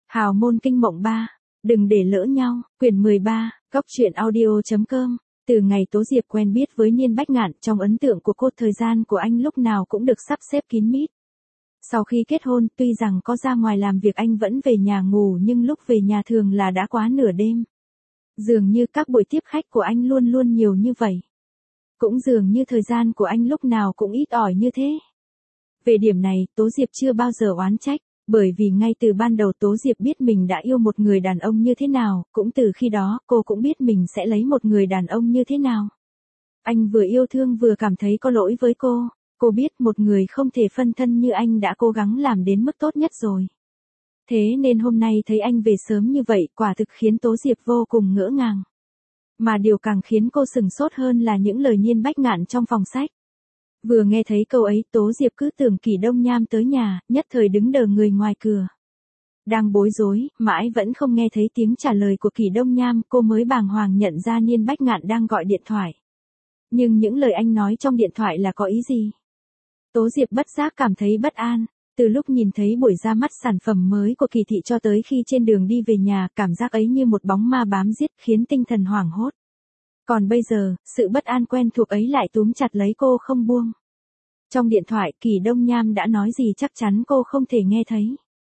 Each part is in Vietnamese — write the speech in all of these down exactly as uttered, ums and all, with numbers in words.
Hào môn kinh mộng ba, đừng để lỡ nhau, quyển mười ba, góc truyện audio.com. Từ ngày Tố Diệp quen biết với Niên Bách Ngạn, trong ấn tượng của cô thời gian của anh lúc nào cũng được sắp xếp kín mít. Sau khi kết hôn, tuy rằng có ra ngoài làm việc anh vẫn về nhà ngủ, nhưng lúc về nhà thường là đã quá nửa đêm. Dường như các buổi tiếp khách của anh luôn luôn nhiều như vậy. Cũng dường như thời gian của anh lúc nào cũng ít ỏi như thế. Về điểm này, Tố Diệp chưa bao giờ oán trách, bởi vì ngay từ ban đầu Tố Diệp biết mình đã yêu một người đàn ông như thế nào, cũng từ khi đó cô cũng biết mình sẽ lấy một người đàn ông như thế nào. Anh vừa yêu thương vừa cảm thấy có lỗi với cô, cô biết một người không thể phân thân như anh đã cố gắng làm đến mức tốt nhất rồi. Thế nên hôm nay thấy anh về sớm như vậy quả thực khiến Tố Diệp vô cùng ngỡ ngàng. Mà điều càng khiến cô sừng sốt hơn là những lời Niên Bách Ngạn trong phòng sách. Vừa nghe thấy câu ấy, Tố Diệp cứ tưởng Kỷ Đông Nham tới nhà, nhất thời đứng đờ người ngoài cửa. Đang bối rối, mãi vẫn không nghe thấy tiếng trả lời của Kỷ Đông Nham, cô mới bàng hoàng nhận ra Niên Bách Ngạn đang gọi điện thoại. Nhưng những lời anh nói trong điện thoại là có ý gì? Tố Diệp bất giác cảm thấy bất an, từ lúc nhìn thấy buổi ra mắt sản phẩm mới của Kỳ Thị cho tới khi trên đường đi về nhà, cảm giác ấy như một bóng ma bám giết khiến tinh thần hoảng hốt. Còn bây giờ, sự bất an quen thuộc ấy lại túm chặt lấy cô không buông. Trong điện thoại, Kỷ Đông Nham đã nói gì chắc chắn cô không thể nghe thấy.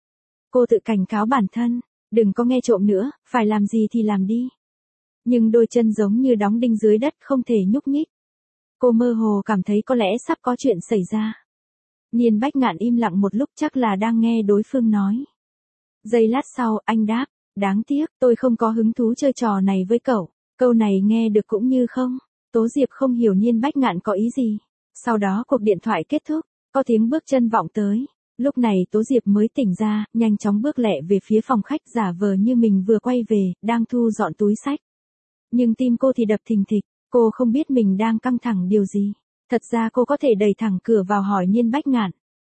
Cô tự cảnh cáo bản thân, đừng có nghe trộm nữa, phải làm gì thì làm đi. Nhưng đôi chân giống như đóng đinh dưới đất không thể nhúc nhích. Cô mơ hồ cảm thấy có lẽ sắp có chuyện xảy ra. Niên Bách Ngạn im lặng một lúc, chắc là đang nghe đối phương nói. Giây lát sau, anh đáp, đáng tiếc, tôi không có hứng thú chơi trò này với cậu. Câu này nghe được cũng như không. Tố Diệp không hiểu Niên Bách Ngạn có ý gì. Sau đó cuộc điện thoại kết thúc, có tiếng bước chân vọng tới. Lúc này Tố Diệp mới tỉnh ra, nhanh chóng bước lẹ về phía phòng khách, giả vờ như mình vừa quay về, đang thu dọn túi sách. Nhưng tim cô thì đập thình thịch, cô không biết mình đang căng thẳng điều gì. Thật ra cô có thể đẩy thẳng cửa vào hỏi Niên Bách Ngạn.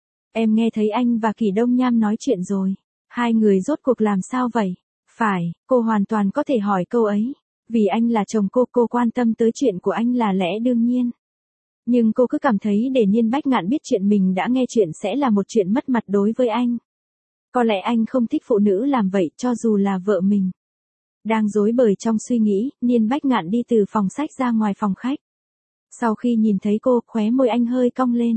Em nghe thấy anh và Kỷ Đông Nham nói chuyện rồi. Hai người rốt cuộc làm sao vậy? Phải, cô hoàn toàn có thể hỏi câu ấy. Vì anh là chồng cô, cô quan tâm tới chuyện của anh là lẽ đương nhiên. Nhưng cô cứ cảm thấy để Niên Bách Ngạn biết chuyện mình đã nghe chuyện sẽ là một chuyện mất mặt đối với anh. Có lẽ anh không thích phụ nữ làm vậy cho dù là vợ mình. Đang rối bời trong suy nghĩ, Niên Bách Ngạn đi từ phòng sách ra ngoài phòng khách. Sau khi nhìn thấy cô, khóe môi anh hơi cong lên.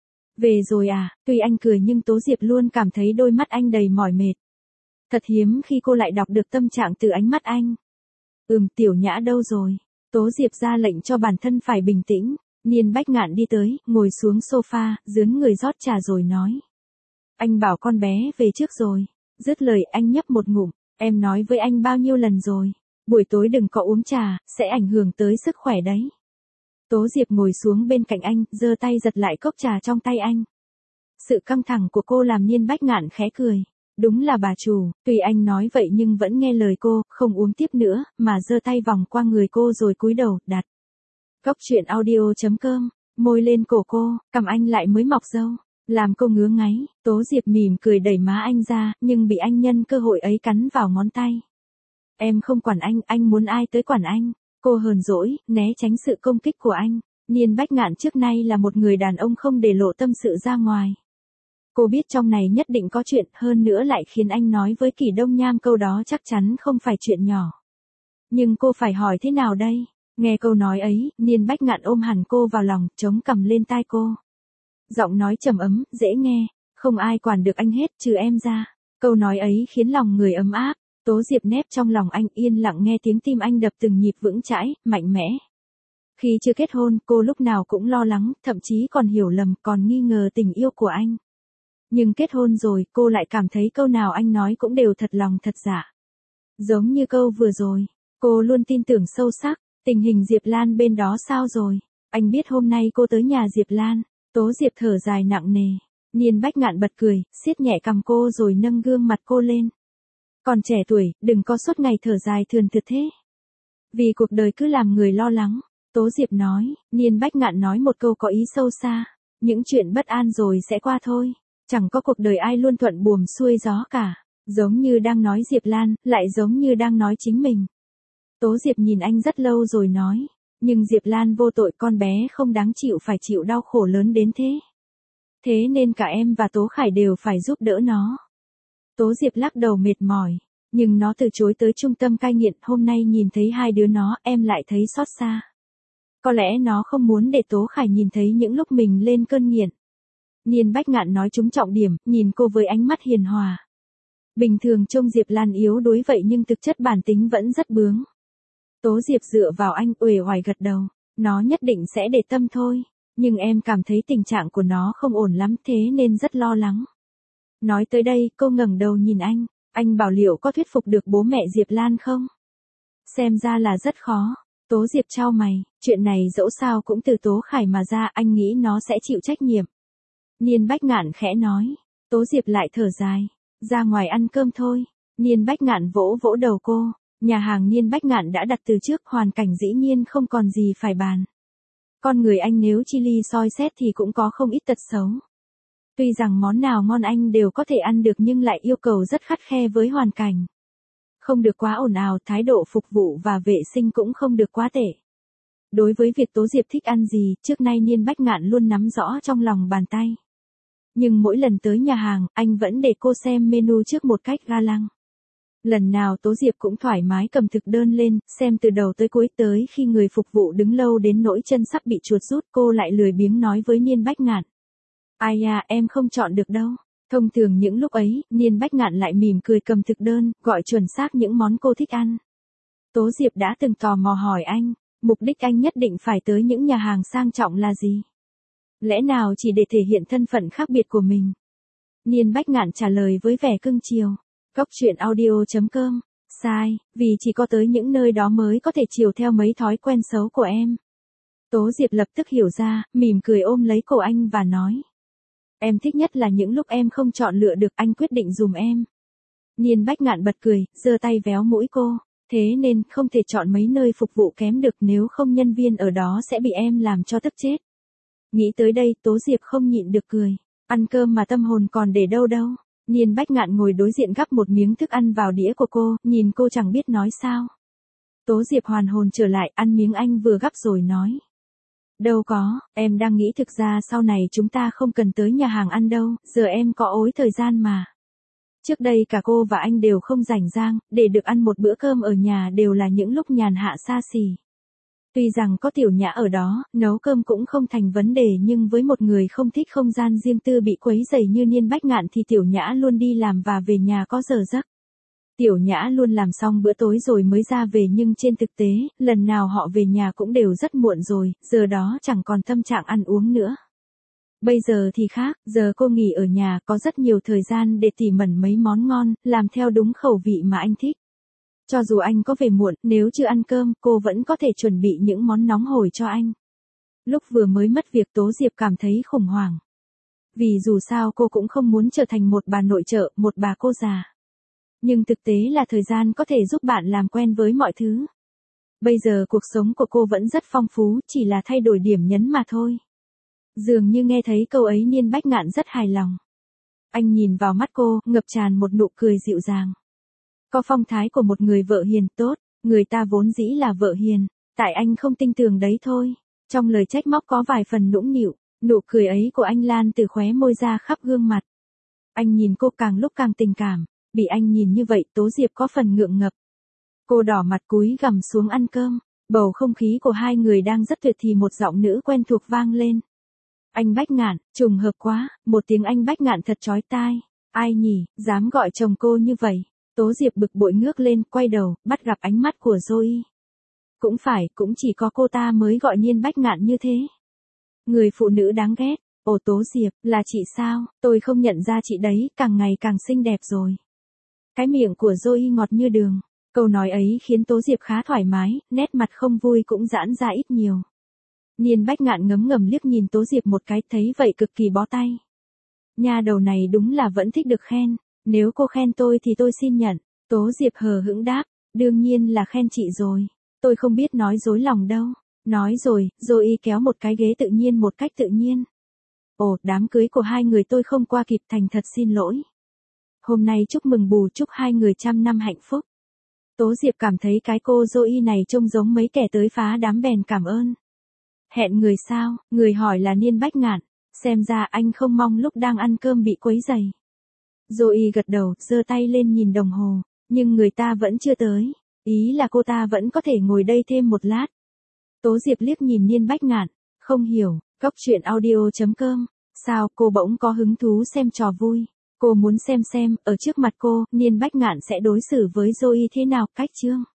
Về rồi à? Tuy anh cười nhưng Tố Diệp luôn cảm thấy đôi mắt anh đầy mỏi mệt. Thật hiếm khi cô lại đọc được tâm trạng từ ánh mắt anh. Ừm, Tiểu Nhã đâu rồi? Tố Diệp ra lệnh cho bản thân phải bình tĩnh. Niên Bách Ngạn đi tới, ngồi xuống sofa, dướn người rót trà rồi nói. Anh bảo con bé về trước rồi. Dứt lời anh nhấp một ngụm. Em nói với anh bao nhiêu lần rồi. Buổi tối đừng có uống trà, sẽ ảnh hưởng tới sức khỏe đấy. Tố Diệp ngồi xuống bên cạnh anh, giơ tay giật lại cốc trà trong tay anh. Sự căng thẳng của cô làm Niên Bách Ngạn khẽ cười. Đúng là bà chủ, tuy anh nói vậy nhưng vẫn nghe lời cô, không uống tiếp nữa, mà giơ tay vòng qua người cô rồi cúi đầu, đặt. Góc truyện audio.com, môi lên cổ cô, cằm anh lại mới mọc râu, làm cô ngứa ngáy. Tố Diệp mỉm cười đẩy má anh ra, nhưng bị anh nhân cơ hội ấy cắn vào ngón tay. Em không quản anh, anh muốn ai tới quản anh. Cô hờn dỗi, né tránh sự công kích của anh. Niên Bách Ngạn trước nay là một người đàn ông không để lộ tâm sự ra ngoài. Cô biết trong này nhất định có chuyện, hơn nữa lại khiến anh nói với Kỷ Đông Nham câu đó chắc chắn không phải chuyện nhỏ. Nhưng cô phải hỏi thế nào đây? Nghe câu nói ấy, Niên Bách Ngạn ôm hẳn cô vào lòng, chống cằm lên tai cô. Giọng nói trầm ấm, dễ nghe, không ai quản được anh hết trừ em ra. Câu nói ấy khiến lòng người ấm áp. Tố Diệp nép trong lòng anh, yên lặng nghe tiếng tim anh đập từng nhịp vững chãi, mạnh mẽ. Khi chưa kết hôn, cô lúc nào cũng lo lắng, thậm chí còn hiểu lầm, còn nghi ngờ tình yêu của anh. Nhưng kết hôn rồi, cô lại cảm thấy câu nào anh nói cũng đều thật lòng thật dạ. Giống như câu vừa rồi, cô luôn tin tưởng sâu sắc. Tình hình Diệp Lan bên đó sao rồi? Anh biết hôm nay cô tới nhà Diệp Lan. Tố Diệp thở dài nặng nề. Niên Bách Ngạn bật cười, siết nhẹ cằm cô rồi nâng gương mặt cô lên. Còn trẻ tuổi, đừng có suốt ngày thở dài thườn thượt thế. Vì cuộc đời cứ làm người lo lắng. Tố Diệp nói. Niên Bách Ngạn nói một câu có ý sâu xa. Những chuyện bất an rồi sẽ qua thôi. Chẳng có cuộc đời ai luôn thuận buồm xuôi gió cả. Giống như đang nói Diệp Lan, lại giống như đang nói chính mình. Tố Diệp nhìn anh rất lâu rồi nói. Nhưng Diệp Lan vô tội, con bé không đáng chịu phải chịu đau khổ lớn đến thế. Thế nên cả em và Tố Khải đều phải giúp đỡ nó. Tố Diệp lắc đầu mệt mỏi. Nhưng nó từ chối tới trung tâm cai nghiện, hôm nay nhìn thấy hai đứa nó, em lại thấy xót xa. Có lẽ nó không muốn để Tố Khải nhìn thấy những lúc mình lên cơn nghiện. Niên Bách Ngạn nói trúng trọng điểm, nhìn cô với ánh mắt hiền hòa. Bình thường trông Diệp Lan yếu đuối vậy nhưng thực chất bản tính vẫn rất bướng. Tố Diệp dựa vào anh, uể oải gật đầu. Nó nhất định sẽ để tâm thôi. Nhưng em cảm thấy tình trạng của nó không ổn lắm thế nên rất lo lắng. Nói tới đây, cô ngẩng đầu nhìn anh. Anh bảo liệu có thuyết phục được bố mẹ Diệp Lan không? Xem ra là rất khó. Tố Diệp chau mày, chuyện này dẫu sao cũng từ Tố Khải mà ra, anh nghĩ nó sẽ chịu trách nhiệm. Niên Bách Ngạn khẽ nói. Tố Diệp lại thở dài. Ra ngoài ăn cơm thôi. Niên Bách Ngạn vỗ vỗ đầu cô. Nhà hàng Niên Bách Ngạn đã đặt từ trước, hoàn cảnh dĩ nhiên không còn gì phải bàn. Con người anh nếu chi ly soi xét thì cũng có không ít tật xấu. Tuy rằng món nào ngon anh đều có thể ăn được nhưng lại yêu cầu rất khắt khe với hoàn cảnh. Không được quá ồn ào, thái độ phục vụ và vệ sinh cũng không được quá tệ. Đối với việc Tố Diệp thích ăn gì, trước nay Niên Bách Ngạn luôn nắm rõ trong lòng bàn tay. Nhưng mỗi lần tới nhà hàng, anh vẫn để cô xem menu trước một cách ga lăng. Lần nào Tố Diệp cũng thoải mái cầm thực đơn lên, xem từ đầu tới cuối, tới khi người phục vụ đứng lâu đến nỗi chân sắp bị chuột rút, cô lại lười biếng nói với Niên Bách Ngạn. Ai à, em không chọn được đâu. Thông thường những lúc ấy, Niên Bách Ngạn lại mỉm cười cầm thực đơn, gọi chuẩn xác những món cô thích ăn. Tố Diệp đã từng tò mò hỏi anh, mục đích anh nhất định phải tới những nhà hàng sang trọng là gì? Lẽ nào chỉ để thể hiện thân phận khác biệt của mình? Niên Bách Ngạn trả lời với vẻ cưng chiều. Góc truyện audio chấm com. Sai, vì chỉ có tới những nơi đó mới có thể chiều theo mấy thói quen xấu của em. Tố Diệp lập tức hiểu ra, mỉm cười ôm lấy cổ anh và nói. Em thích nhất là những lúc em không chọn lựa được, anh quyết định dùm em. Niên Bách Ngạn bật cười, giơ tay véo mũi cô. Thế nên, không thể chọn mấy nơi phục vụ kém được, nếu không nhân viên ở đó sẽ bị em làm cho tức chết. Nghĩ tới đây, Tố Diệp không nhịn được cười. Ăn cơm mà tâm hồn còn để đâu đâu. Niên Bách Ngạn ngồi đối diện gắp một miếng thức ăn vào đĩa của cô, nhìn cô chẳng biết nói sao. Tố Diệp hoàn hồn trở lại, ăn miếng anh vừa gắp rồi nói. Đâu có, em đang nghĩ thực ra sau này chúng ta không cần tới nhà hàng ăn đâu, giờ em có ối thời gian mà. Trước đây cả cô và anh đều không rảnh rang, để được ăn một bữa cơm ở nhà đều là những lúc nhàn hạ xa xỉ. Tuy rằng có Tiểu Nhã ở đó, nấu cơm cũng không thành vấn đề, nhưng với một người không thích không gian riêng tư bị quấy rầy như Niên Bách Ngạn thì Tiểu Nhã luôn đi làm và về nhà có giờ giấc. Tiểu Nhã luôn làm xong bữa tối rồi mới ra về, nhưng trên thực tế, lần nào họ về nhà cũng đều rất muộn rồi, giờ đó chẳng còn tâm trạng ăn uống nữa. Bây giờ thì khác, giờ cô nghỉ ở nhà, có rất nhiều thời gian để tỉ mẩn mấy món ngon, làm theo đúng khẩu vị mà anh thích. Cho dù anh có về muộn, nếu chưa ăn cơm, cô vẫn có thể chuẩn bị những món nóng hổi cho anh. Lúc vừa mới mất việc, Tố Diệp cảm thấy khủng hoảng. Vì dù sao cô cũng không muốn trở thành một bà nội trợ, một bà cô già. Nhưng thực tế là thời gian có thể giúp bạn làm quen với mọi thứ. Bây giờ cuộc sống của cô vẫn rất phong phú, chỉ là thay đổi điểm nhấn mà thôi. Dường như nghe thấy câu ấy, Niên Bách Ngạn rất hài lòng. Anh nhìn vào mắt cô, ngập tràn một nụ cười dịu dàng. Có phong thái của một người vợ hiền tốt, người ta vốn dĩ là vợ hiền, tại anh không tin tưởng đấy thôi. Trong lời trách móc có vài phần nũng nịu, nụ cười ấy của anh lan từ khóe môi ra khắp gương mặt. Anh nhìn cô càng lúc càng tình cảm, bị anh nhìn như vậy Tố Diệp có phần ngượng ngập. Cô đỏ mặt cúi gằm xuống ăn cơm, bầu không khí của hai người đang rất tuyệt thì một giọng nữ quen thuộc vang lên. Anh Bách Ngạn, trùng hợp quá, một tiếng anh Bách Ngạn thật chói tai. Ai nhỉ, dám gọi chồng cô như vậy? Tố Diệp bực bội ngước lên, quay đầu, bắt gặp ánh mắt của Zoe. Cũng phải, cũng chỉ có cô ta mới gọi Niên Bách Ngạn như thế. Người phụ nữ đáng ghét. Ồ Tố Diệp, là chị sao? Tôi không nhận ra chị đấy, càng ngày càng xinh đẹp rồi. Cái miệng của Zoe ngọt như đường. Câu nói ấy khiến Tố Diệp khá thoải mái, nét mặt không vui cũng giãn ra ít nhiều. Niên Bách Ngạn ngấm ngầm liếc nhìn Tố Diệp một cái, thấy vậy cực kỳ bó tay. Nha đầu này đúng là vẫn thích được khen. Nếu cô khen tôi thì tôi xin nhận. Tố Diệp hờ hững đáp. Đương nhiên là khen chị rồi. Tôi không biết nói dối lòng đâu. Nói rồi, rồi kéo một cái ghế tự nhiên một cách tự nhiên. Ồ, đám cưới của hai người tôi không qua kịp, thành thật xin lỗi. Hôm nay chúc mừng bù, chúc hai người trăm năm hạnh phúc. Tố Diệp cảm thấy cái cô Zoe này trông giống mấy kẻ tới phá đám bèn cảm ơn. Hẹn người sao? Người hỏi là Niên Bách Ngạn. Xem ra anh không mong lúc đang ăn cơm bị quấy rầy. Zoe gật đầu, giơ tay lên nhìn đồng hồ, nhưng người ta vẫn chưa tới. Ý là cô ta vẫn có thể ngồi đây thêm một lát. Tố Diệp liếc nhìn Niên Bách Ngạn, không hiểu, Cóc truyện audio chấm com, sao cô bỗng có hứng thú xem trò vui. Cô muốn xem xem, ở trước mặt cô, Niên Bách Ngạn sẽ đối xử với Zoe thế nào, cách chương.